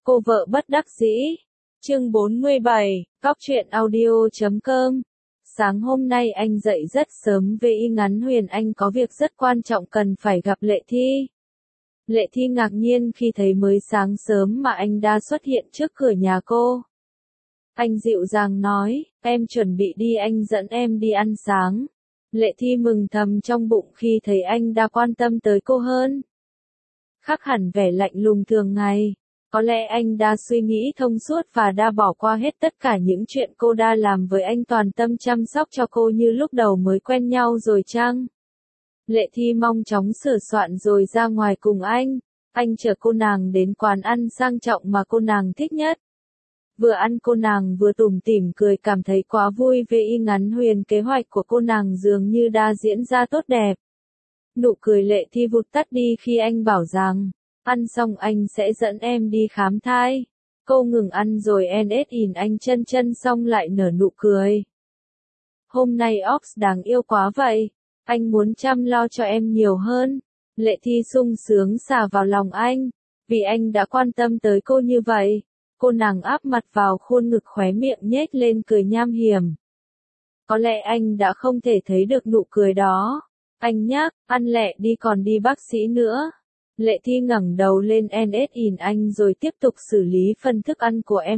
Cô vợ bất đắc dĩ. Chương 47, Cóc truyện audio.com. Sáng hôm nay anh dậy rất sớm về y ngắn Huyền Anh có việc rất quan trọng cần phải gặp Lệ Thi. Lệ Thi ngạc nhiên khi thấy mới sáng sớm mà anh đã xuất hiện trước cửa nhà cô. Anh dịu dàng nói, em chuẩn bị đi, anh dẫn em đi ăn sáng. Lệ Thi mừng thầm trong bụng khi thấy anh đã quan tâm tới cô hơn. Khác hẳn vẻ lạnh lùng thường ngày. Có lẽ anh đã suy nghĩ thông suốt và đã bỏ qua hết tất cả những chuyện cô đã làm với anh, toàn tâm chăm sóc cho cô như lúc đầu mới quen nhau rồi chăng? Lệ Thi mong chóng sửa soạn rồi ra ngoài cùng anh. Anh chở cô nàng đến quán ăn sang trọng mà cô nàng thích nhất. Vừa ăn cô nàng vừa tủm tỉm cười, cảm thấy quá vui về y ngắn Huyền. Kế hoạch của cô nàng dường như đã diễn ra tốt đẹp. Nụ cười Lệ Thi vụt tắt đi khi anh bảo rằng, ăn xong anh sẽ dẫn em đi khám thai. Cô ngừng ăn rồi nhìn anh chân xong lại nở nụ cười. Hôm nay Ox đáng yêu quá vậy. Anh muốn chăm lo cho em nhiều hơn. Lệ Thi sung sướng xà vào lòng anh. Vì anh đã quan tâm tới cô như vậy. Cô nàng áp mặt vào khuôn ngực, khóe miệng nhếch lên cười nham hiểm. Có lẽ anh đã không thể thấy được nụ cười đó. Anh nhắc, ăn lẹ đi còn đi bác sĩ nữa. Lệ Thi ngẩng đầu lên nhìn anh rồi tiếp tục xử lý phần thức ăn của em.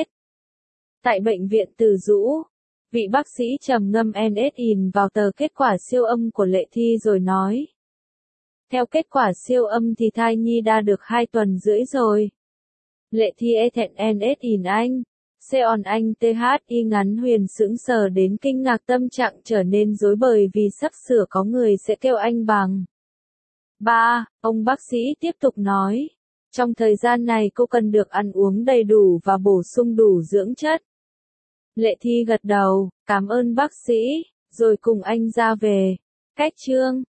Tại bệnh viện Từ Dũ, vị bác sĩ trầm ngâm nhìn vào tờ kết quả siêu âm của Lệ Thi rồi nói. Theo kết quả siêu âm thì thai nhi đã được 2 tuần rưỡi rồi. Lệ Thi thẹn nhìn anh. Seon anh THI ngắn Huyền sững sờ đến kinh ngạc, tâm trạng trở nên rối bời vì sắp sửa có người sẽ kêu anh bằng ba. Ông bác sĩ tiếp tục nói. Trong thời gian này cô cần được ăn uống đầy đủ và bổ sung đủ dưỡng chất. Lệ Thi gật đầu, cảm ơn bác sĩ, rồi cùng anh ra về. Cách chương